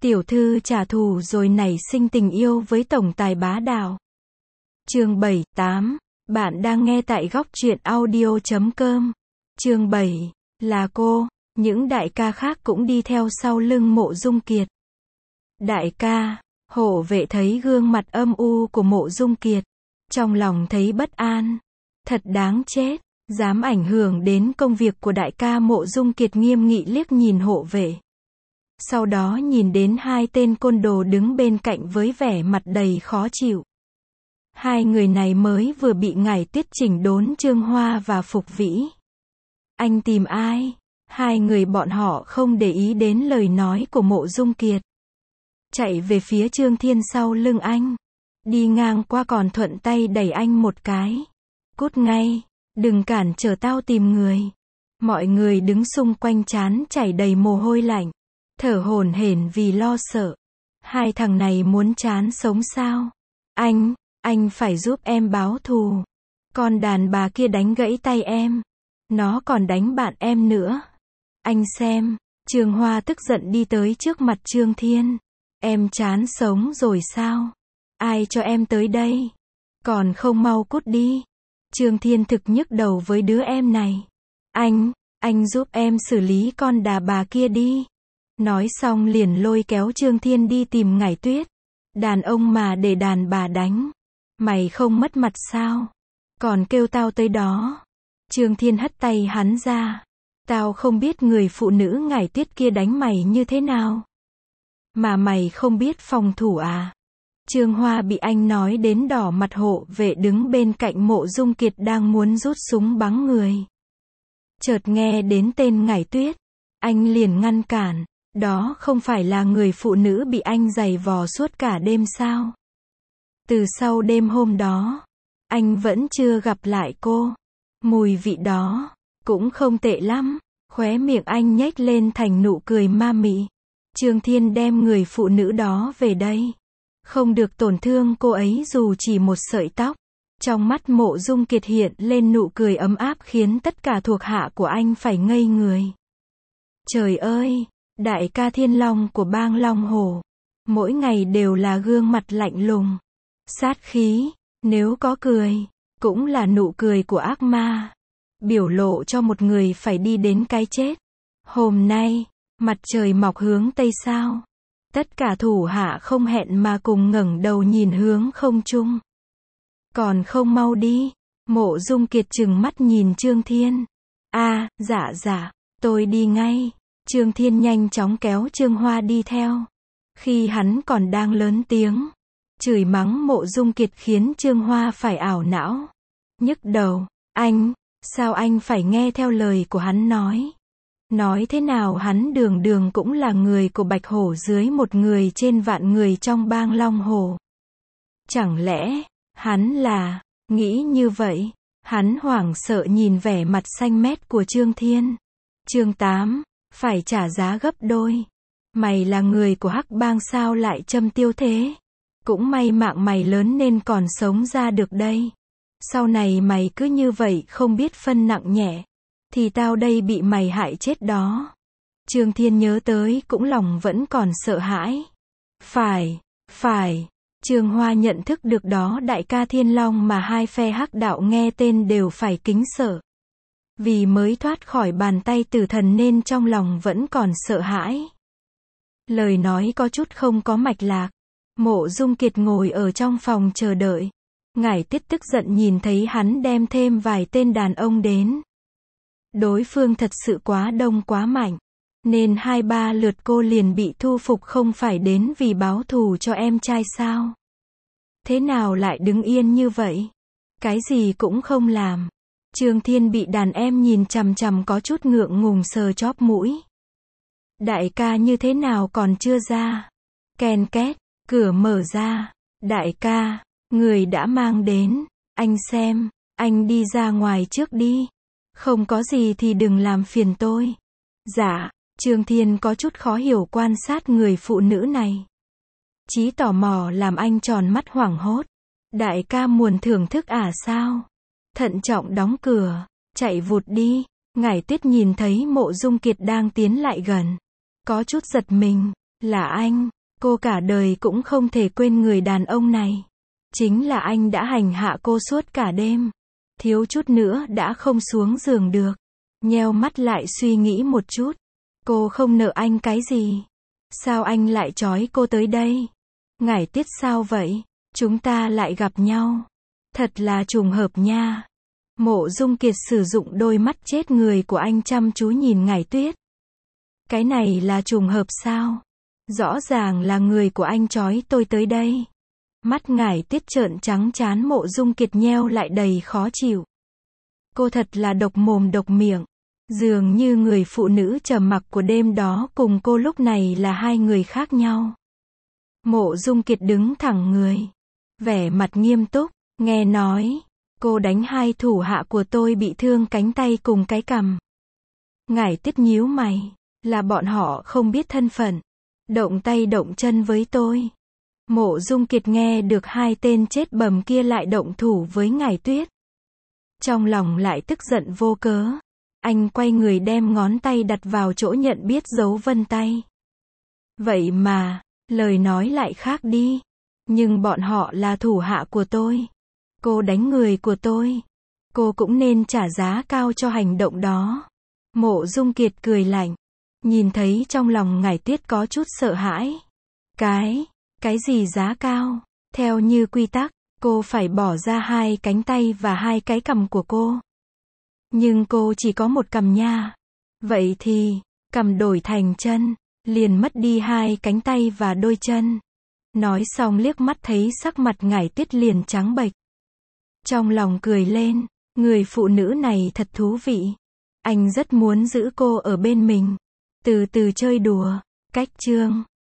Tiểu thư trả thù rồi nảy sinh tình yêu với tổng tài bá đạo. Chương 7-8. Bạn đang nghe tại góc truyện audio.com. Chương 7. Là cô. Những đại ca khác cũng đi theo sau lưng Mộ Dung Kiệt. Đại ca. Hộ vệ thấy gương mặt âm u của Mộ Dung Kiệt. Trong lòng thấy bất an. Thật đáng chết. Dám ảnh hưởng đến công việc của đại ca. Mộ Dung Kiệt nghiêm nghị liếc nhìn hộ vệ. Sau đó nhìn đến hai tên côn đồ đứng bên cạnh với vẻ mặt đầy khó chịu. Hai người này mới vừa bị Ngải Tuyết chỉnh đốn Trương Hoa và Phục Vĩ. Anh tìm ai? Hai người bọn họ không để ý đến lời nói của Mộ Dung Kiệt. Chạy về phía Trương Thiên sau lưng anh. Đi ngang qua còn thuận tay đẩy anh một cái. Cút ngay, đừng cản trở tao tìm người. Mọi người đứng xung quanh trán chảy đầy mồ hôi lạnh. Thở hổn hển vì lo sợ. Hai thằng này muốn chán sống sao? Anh phải giúp em báo thù. Con đàn bà kia đánh gãy tay em. Nó còn đánh bạn em nữa. Anh xem. Trương Hoa tức giận đi tới trước mặt Trương Thiên. Em chán sống rồi sao? Ai cho em tới đây? Còn không mau cút đi. Trương Thiên thực nhức đầu với đứa em này. Anh giúp em xử lý con đàn bà kia đi. Nói xong liền lôi kéo Trương Thiên đi tìm Ngải Tuyết. Đàn ông mà để đàn bà đánh. Mày không mất mặt sao? Còn kêu tao tới đó. Trương Thiên hất tay hắn ra. Tao không biết người phụ nữ Ngải Tuyết kia đánh mày như thế nào. Mà mày không biết phòng thủ à? Trương Hoa bị anh nói đến đỏ mặt. Hộ vệ đứng bên cạnh Mộ Dung Kiệt đang muốn rút súng bắn người. Chợt nghe đến tên Ngải Tuyết. Anh liền ngăn cản. Đó không phải là người phụ nữ bị anh giày vò suốt cả đêm sao? Từ sau đêm hôm đó, anh vẫn chưa gặp lại cô. Mùi vị đó, cũng không tệ lắm. Khóe miệng anh nhếch lên thành nụ cười ma mị. Trương Thiên đem người phụ nữ đó về đây. Không được tổn thương cô ấy dù chỉ một sợi tóc. Trong mắt Mộ Dung Kiệt hiện lên nụ cười ấm áp khiến tất cả thuộc hạ của anh phải ngây người. Trời ơi! Đại ca Thiên Long của bang Long Hổ. Mỗi ngày đều là gương mặt lạnh lùng. Sát khí. Nếu có cười, cũng là nụ cười của ác ma. Biểu lộ cho một người phải đi đến cái chết. Hôm nay, mặt trời mọc hướng tây sao. Tất cả thủ hạ không hẹn mà cùng ngẩng đầu nhìn hướng không trung. Còn không mau đi. Mộ Dung Kiệt trừng mắt nhìn Trương Thiên. Dạ, tôi đi ngay. Trương Thiên nhanh chóng kéo Trương Hoa đi theo. Khi hắn còn đang lớn tiếng chửi mắng Mộ Dung Kiệt khiến Trương Hoa phải ảo não. Nhức đầu. Sao anh phải nghe theo lời của hắn nói? Nói thế nào hắn đường cũng là người của Bạch Hổ dưới một người trên vạn người trong bang Long Hổ. Chẳng lẽ, hắn là, nghĩ như vậy? Hắn hoảng sợ nhìn vẻ mặt xanh mét của Trương Thiên. Chương 8. Phải trả giá gấp đôi. Mày là người của Hắc Bang sao lại châm tiêu thế? Cũng may mạng mày lớn nên còn sống ra được đây. Sau này mày cứ như vậy không biết phân nặng nhẹ. Thì tao đây bị mày hại chết đó. Trương Thiên nhớ tới cũng lòng vẫn còn sợ hãi. Phải. Trương Hoa nhận thức được đó đại ca Thiên Long mà hai phe Hắc đạo nghe tên đều phải kính sợ. Vì mới thoát khỏi bàn tay tử thần nên trong lòng vẫn còn sợ hãi. Lời nói có chút không có mạch lạc. Mộ Dung Kiệt ngồi ở trong phòng chờ đợi. Ngải Tuyết tức giận nhìn thấy hắn đem thêm vài tên đàn ông đến. Đối phương thật sự quá đông quá mạnh. Nên 2-3 lượt cô liền bị thu phục không phải đến vì báo thù cho em trai sao? Thế nào lại đứng yên như vậy? Cái gì cũng không làm. Trương Thiên bị đàn em nhìn chằm chằm có chút ngượng ngùng sờ chóp mũi. Đại ca như thế nào còn chưa ra? Ken két, cửa mở ra. Đại ca, người đã mang đến. Anh xem, anh đi ra ngoài trước đi. Không có gì thì đừng làm phiền tôi. Dạ, Trương Thiên có chút khó hiểu quan sát người phụ nữ này. Chí tò mò làm anh tròn mắt hoảng hốt. Đại ca muốn thưởng thức à sao? Thận trọng đóng cửa, chạy vụt đi. Ngải Tuyết nhìn thấy Mộ Dung Kiệt đang tiến lại gần. Có chút giật mình, Là anh. Cô cả đời cũng không thể quên người đàn ông này. Chính là anh đã hành hạ cô suốt cả đêm. Thiếu chút nữa đã không xuống giường được. Nheo mắt lại suy nghĩ một chút. Cô không nợ anh cái gì. Sao anh lại trói cô tới đây? Ngải Tuyết sao vậy? Chúng ta lại gặp nhau. Thật là trùng hợp nha. Mộ Dung Kiệt sử dụng đôi mắt chết người của anh chăm chú nhìn Ngải Tuyết. Cái này là trùng hợp sao? Rõ ràng là người của anh trói tôi tới đây. Mắt Ngải Tuyết trợn trắng trán, Mộ Dung Kiệt nheo lại đầy khó chịu. Cô thật là độc mồm độc miệng. Dường như người phụ nữ trầm mặc của đêm đó cùng cô lúc này là hai người khác nhau. Mộ Dung Kiệt đứng thẳng người. Vẻ mặt nghiêm túc. Nghe nói, cô đánh hai thủ hạ của tôi bị thương cánh tay cùng cái cằm. Ngải Tuyết nhíu mày. Là bọn họ không biết thân phận. Động tay động chân với tôi. Mộ Dung Kiệt nghe được hai tên chết bầm kia lại động thủ với Ngải Tuyết. Trong lòng lại tức giận vô cớ. Anh quay người đem ngón tay đặt vào chỗ nhận biết dấu vân tay. Vậy mà, lời nói lại khác đi. Nhưng bọn họ là thủ hạ của tôi. Cô đánh người của tôi. Cô cũng nên trả giá cao cho hành động đó. Mộ Dung Kiệt cười lạnh. Nhìn thấy trong lòng Ngải Tuyết có chút sợ hãi. Cái gì giá cao? Theo như quy tắc, cô phải bỏ ra hai cánh tay và hai cái cằm của cô. Nhưng cô chỉ có một cằm nha. Vậy thì, cằm đổi thành chân, liền mất đi hai cánh tay và đôi chân. Nói xong liếc mắt thấy sắc mặt Ngải Tuyết liền trắng bệch. Trong lòng cười lên, người phụ nữ này thật thú vị. Anh rất muốn giữ cô ở bên mình. Từ từ chơi đùa. Cách chương